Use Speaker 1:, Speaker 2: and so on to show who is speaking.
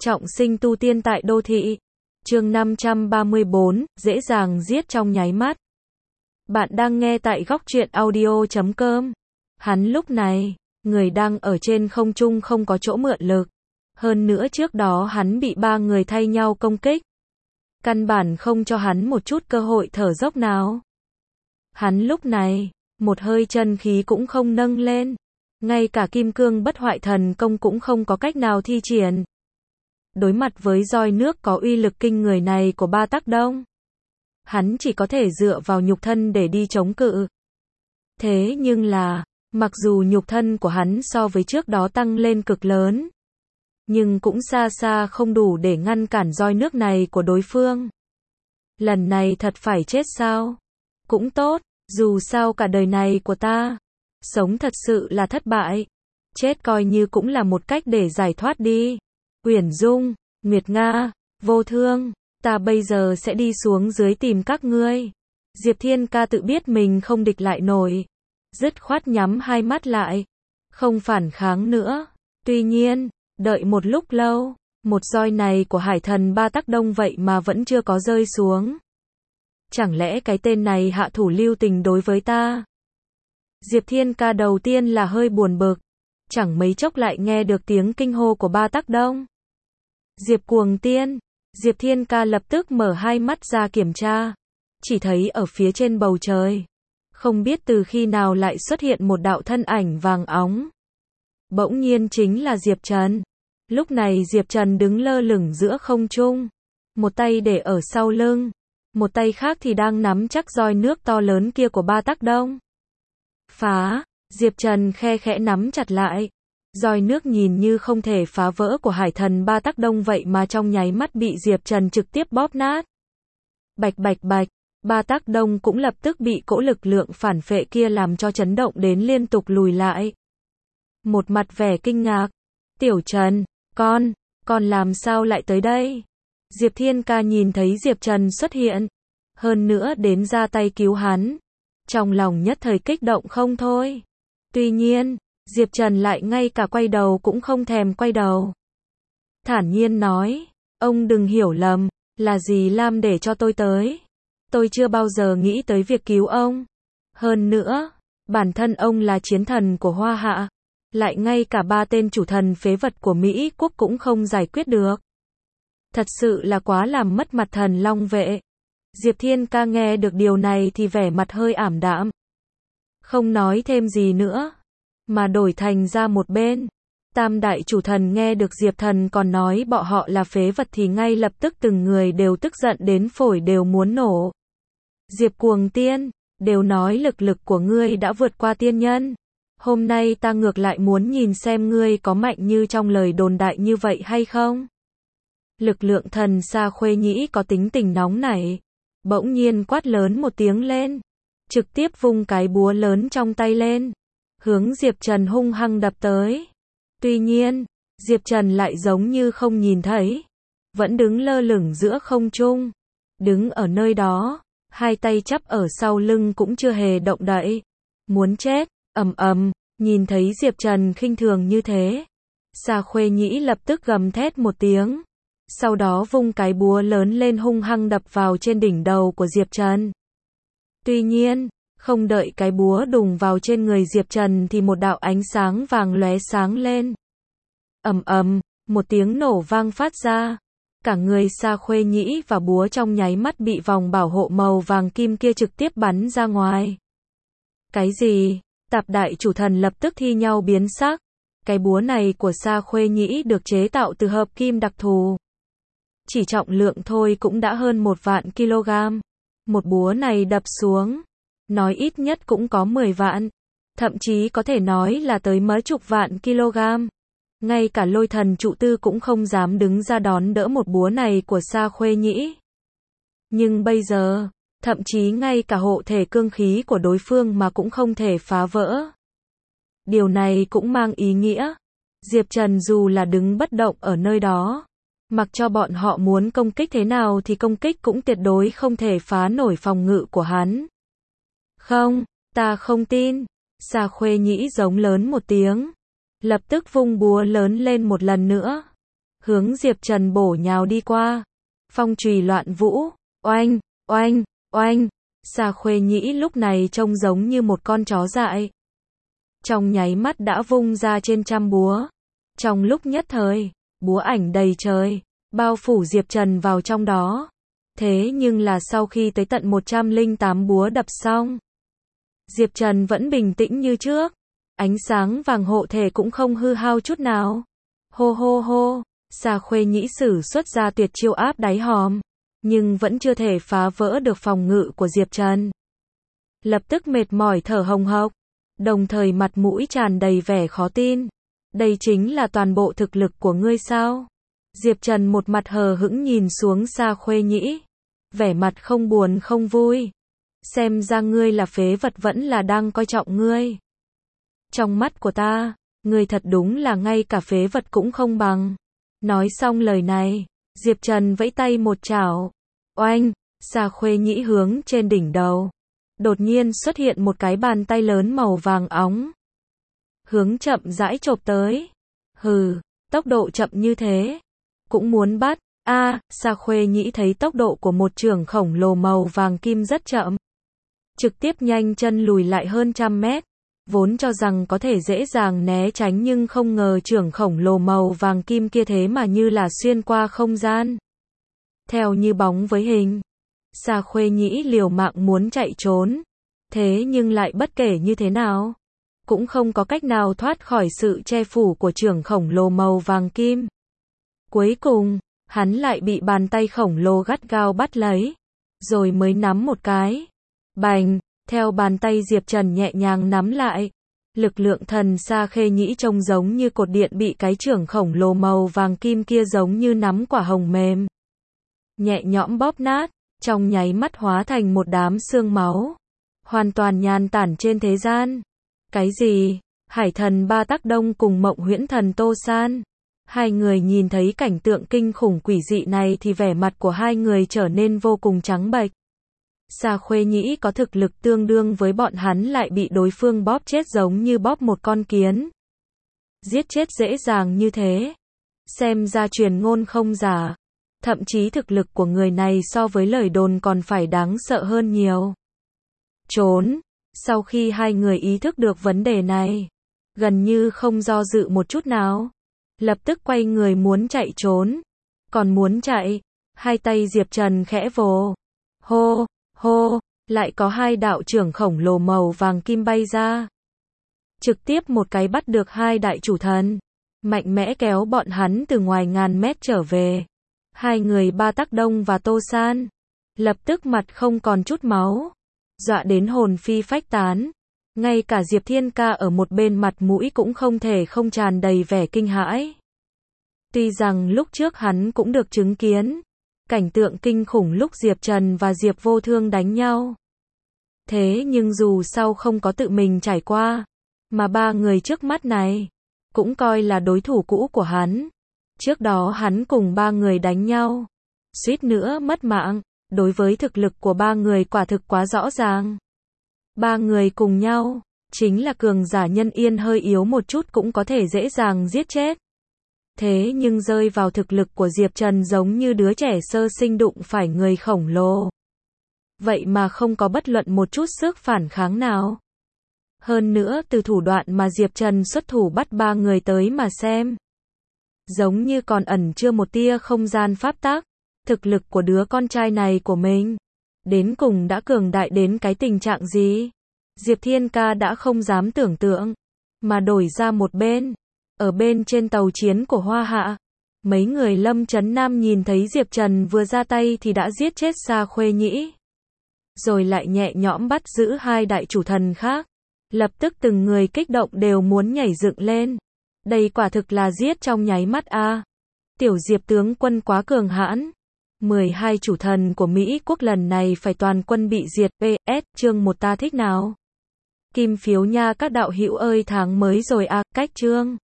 Speaker 1: Trọng sinh tu tiên tại đô thị. Chương 534, dễ dàng giết trong nháy mắt. Bạn đang nghe tại góc truyện audio.com. Hắn lúc này, người đang ở trên không trung không có chỗ mượn lực. Hơn nữa trước đó hắn bị ba người thay nhau công kích. Căn bản không cho hắn một chút cơ hội thở dốc nào. Hắn lúc này, một hơi chân khí cũng không nâng lên. Ngay cả kim cương bất hoại thần công cũng không có cách nào thi triển. Đối mặt với roi nước có uy lực kinh người này của Ba Tác Đông, hắn chỉ có thể dựa vào nhục thân để đi chống cự. Thế nhưng là, mặc dù nhục thân của hắn so với trước đó tăng lên cực lớn, nhưng cũng xa xa không đủ để ngăn cản roi nước này của đối phương. Lần này thật phải chết sao? Cũng tốt, dù sao cả đời này của ta, sống thật sự là thất bại. Chết coi như cũng là một cách để giải thoát đi. Uyển Dung, Nguyệt Nga, Vô Thương, ta bây giờ sẽ đi xuống dưới tìm các ngươi. Diệp Thiên Ca tự biết mình không địch lại nổi, dứt khoát nhắm hai mắt lại, không phản kháng nữa. Tuy nhiên, đợi một lúc lâu, một roi này của hải thần Ba Tác Đông vậy mà vẫn chưa có rơi xuống. Chẳng lẽ cái tên này hạ thủ lưu tình đối với ta? Diệp Thiên Ca đầu tiên là hơi buồn bực, chẳng mấy chốc lại nghe được tiếng kinh hô của Ba Tác Đông. Diệp Cuồng Tiên. Diệp Thiên Ca lập tức mở hai mắt ra kiểm tra, chỉ thấy ở phía trên bầu trời, không biết từ khi nào lại xuất hiện một đạo thân ảnh vàng óng. Bỗng nhiên chính là Diệp Trần. Lúc này Diệp Trần đứng lơ lửng giữa không trung, một tay để ở sau lưng, một tay khác thì đang nắm chắc roi nước to lớn kia của Ba Tác Đông. Phá. Diệp Trần khe khẽ nắm chặt lại. Roi nước nhìn như không thể phá vỡ của hải thần Ba Tác Đông vậy mà trong nháy mắt bị Diệp Trần trực tiếp bóp nát. Bạch bạch bạch, Ba Tác Đông cũng lập tức bị cỗ lực lượng phản phệ kia làm cho chấn động đến liên tục lùi lại. Một mặt vẻ kinh ngạc. Tiểu Trần, con làm sao lại tới đây? Diệp Thiên Ca nhìn thấy Diệp Trần xuất hiện, hơn nữa đến ra tay cứu hắn. Trong lòng nhất thời kích động không thôi. Tuy nhiên, Diệp Trần lại ngay cả quay đầu cũng không thèm quay đầu. Thản nhiên nói, ông đừng hiểu lầm, là dì Lam để cho tôi tới. Tôi chưa bao giờ nghĩ tới việc cứu ông. Hơn nữa, bản thân ông là chiến thần của Hoa Hạ, lại ngay cả ba tên chủ thần phế vật của Mỹ quốc cũng không giải quyết được. Thật sự là quá làm mất mặt thần Long Vệ. Diệp Thiên Ca nghe được điều này thì vẻ mặt hơi ảm đạm. Không nói thêm gì nữa, mà đổi thành ra một bên. Tam đại chủ thần nghe được Diệp Thần còn nói bọn họ là phế vật thì ngay lập tức từng người đều tức giận đến phổi đều muốn nổ. Diệp Cuồng Tiên, đều nói lực lực của ngươi đã vượt qua tiên nhân. Hôm nay ta ngược lại muốn nhìn xem ngươi có mạnh như trong lời đồn đại như vậy hay không. Lực lượng thần Sa Khuê Nhĩ có tính tình nóng nảy, bỗng nhiên quát lớn một tiếng lên, trực tiếp vung cái búa lớn trong tay lên, hướng Diệp Trần hung hăng đập tới. Tuy nhiên, Diệp Trần lại giống như không nhìn thấy, vẫn đứng lơ lửng giữa không trung, đứng ở nơi đó, hai tay chắp ở sau lưng cũng chưa hề động đậy. Muốn chết. Ầm ầm, nhìn thấy Diệp Trần khinh thường như thế, Sa Khuê Nhĩ lập tức gầm thét một tiếng, sau đó vung cái búa lớn lên hung hăng đập vào trên đỉnh đầu của Diệp Trần. Tuy nhiên, không đợi cái búa đùng vào trên người Diệp Trần thì một đạo ánh sáng vàng lóe sáng lên. Ầm ầm, một tiếng nổ vang phát ra. Cả người Sa Khuê Nhĩ và búa trong nháy mắt bị vòng bảo hộ màu vàng kim kia trực tiếp bắn ra ngoài. Cái gì? Tạp đại chủ thần lập tức thi nhau biến sắc. Cái búa này của Sa Khuê Nhĩ được chế tạo từ hợp kim đặc thù. Chỉ trọng lượng thôi cũng đã hơn 1 vạn kg. Một búa này đập xuống, nói ít nhất cũng có 10 vạn, thậm chí có thể nói là tới mấy chục vạn kg. Ngay cả Lôi Thần Trụ Tư cũng không dám đứng ra đón đỡ một búa này của Sa Khuê Nhĩ. Nhưng bây giờ, thậm chí ngay cả hộ thể cương khí của đối phương mà cũng không thể phá vỡ. Điều này cũng mang ý nghĩa, Diệp Trần dù là đứng bất động ở nơi đó, mặc cho bọn họ muốn công kích thế nào thì công kích cũng tuyệt đối không thể phá nổi phòng ngự của hắn. Không, ta không tin. Sa Khuê Nhĩ giống lớn một tiếng, lập tức vung búa lớn lên một lần nữa. hướng Diệp Trần bổ nhào đi qua. Phong chùy loạn vũ, oanh, oanh, oanh. Sa Khuê Nhĩ lúc này trông giống như một con chó dại. Trong nháy mắt đã vung ra trên trăm búa. Trong lúc nhất thời, búa ảnh đầy trời, bao phủ Diệp Trần vào trong đó. Thế nhưng là sau khi tới tận 108 búa đập xong, Diệp Trần vẫn bình tĩnh như trước. Ánh sáng vàng hộ thể cũng không hư hao chút nào. Hô hô hô, Sa Khuê Nhĩ sử xuất ra tuyệt chiêu áp đáy hòm, nhưng vẫn chưa thể phá vỡ được phòng ngự của Diệp Trần. Lập tức mệt mỏi thở hồng hộc, đồng thời mặt mũi tràn đầy vẻ khó tin. Đây chính là toàn bộ thực lực của ngươi sao? Diệp Trần một mặt hờ hững nhìn xuống Sa Khuê Nhĩ, vẻ mặt không buồn không vui. Xem ra ngươi là phế vật vẫn là đang coi trọng ngươi. Trong mắt của ta, ngươi thật đúng là ngay cả phế vật cũng không bằng. Nói xong lời này, Diệp Trần vẫy tay một chảo. Oanh, Sa Khuê Nhĩ hướng trên đỉnh đầu. Đột nhiên xuất hiện một cái bàn tay lớn màu vàng óng. Hướng chậm rãi chộp tới. Hừ, tốc độ chậm như thế. Cũng muốn bắt. Sa Khuê Nhĩ thấy tốc độ của một chưởng khổng lồ màu vàng kim rất chậm. Trực tiếp nhanh chân lùi lại hơn 100 mét. Vốn cho rằng có thể dễ dàng né tránh nhưng không ngờ chưởng khổng lồ màu vàng kim kia thế mà như là xuyên qua không gian. Theo như bóng với hình. Sa Khuê Nhĩ liều mạng muốn chạy trốn. Thế nhưng lại bất kể như thế nào, cũng không có cách nào thoát khỏi sự che phủ của chưởng khổng lồ màu vàng kim. Cuối cùng, hắn lại bị bàn tay khổng lồ gắt gao bắt lấy. Rồi mới nắm một cái. Bành, theo bàn tay Diệp Trần nhẹ nhàng nắm lại. Lực lượng thần Sa Khuê Nhĩ trông giống như cột điện bị cái chưởng khổng lồ màu vàng kim kia giống như nắm quả hồng mềm. Nhẹ nhõm bóp nát, trong nháy mắt hóa thành một đám xương máu. Hoàn toàn nhan tản trên thế gian. Cái gì? Hải thần Ba Tắc Đông cùng Mộng Huyễn thần Tô San. Hai người nhìn thấy cảnh tượng kinh khủng quỷ dị này thì vẻ mặt của hai người trở nên vô cùng trắng bệch. Sa Khuê Nhĩ có thực lực tương đương với bọn hắn lại bị đối phương bóp chết giống như bóp một con kiến. Giết chết dễ dàng như thế. Xem ra truyền ngôn không giả. Thậm chí thực lực của người này so với lời đồn còn phải đáng sợ hơn nhiều. Trốn. Sau khi hai người ý thức được vấn đề này, gần như không do dự một chút nào, lập tức quay người muốn chạy trốn. Còn muốn chạy, hai tay Diệp Trần khẽ vồ. Hô, hô, lại có hai đạo chưởng khổng lồ màu vàng kim bay ra. Trực tiếp một cái bắt được hai đại chủ thần, mạnh mẽ kéo bọn hắn từ ngoài ngàn mét trở về. Hai người Ba Tắc Đông và Tô San, lập tức mặt không còn chút máu, dọa đến hồn phi phách tán. Ngay cả Diệp Thiên Ca ở một bên mặt mũi cũng không thể không tràn đầy vẻ kinh hãi. Tuy rằng lúc trước hắn cũng được chứng kiến cảnh tượng kinh khủng lúc Diệp Trần và Diệp Vô Thương đánh nhau. Thế nhưng dù sau không có tự mình trải qua, mà ba người trước mắt này cũng coi là đối thủ cũ của hắn. Trước đó hắn cùng ba người đánh nhau, suýt nữa mất mạng. Đối với thực lực của ba người quả thực quá rõ ràng. Ba người cùng nhau, chính là cường giả nhân yên hơi yếu một chút cũng có thể dễ dàng giết chết. Thế nhưng rơi vào thực lực của Diệp Trần giống như đứa trẻ sơ sinh đụng phải người khổng lồ. Vậy mà không có bất luận một chút sức phản kháng nào. Hơn nữa từ thủ đoạn mà Diệp Trần xuất thủ bắt ba người tới mà xem, giống như còn ẩn chưa một tia không gian pháp tắc. Thực lực của đứa con trai này của mình, đến cùng đã cường đại đến cái tình trạng gì? Diệp Thiên Ca đã không dám tưởng tượng, mà đổi ra một bên. Ở bên trên tàu chiến của Hoa Hạ, mấy người Lâm Chấn Nam nhìn thấy Diệp Trần vừa ra tay thì đã giết chết Sa Khuê Nhĩ. Rồi lại nhẹ nhõm bắt giữ hai đại chủ thần khác. Lập tức từng người kích động đều muốn nhảy dựng lên. Đây quả thực là giết trong nháy mắt a. Tiểu Diệp tướng quân quá cường hãn. 12 chủ thần của Mỹ quốc lần này phải toàn quân bị diệt. PS, chương 1 ta thích nào? Kim phiếu nha các đạo hữu ơi, tháng mới rồi à, cách chương.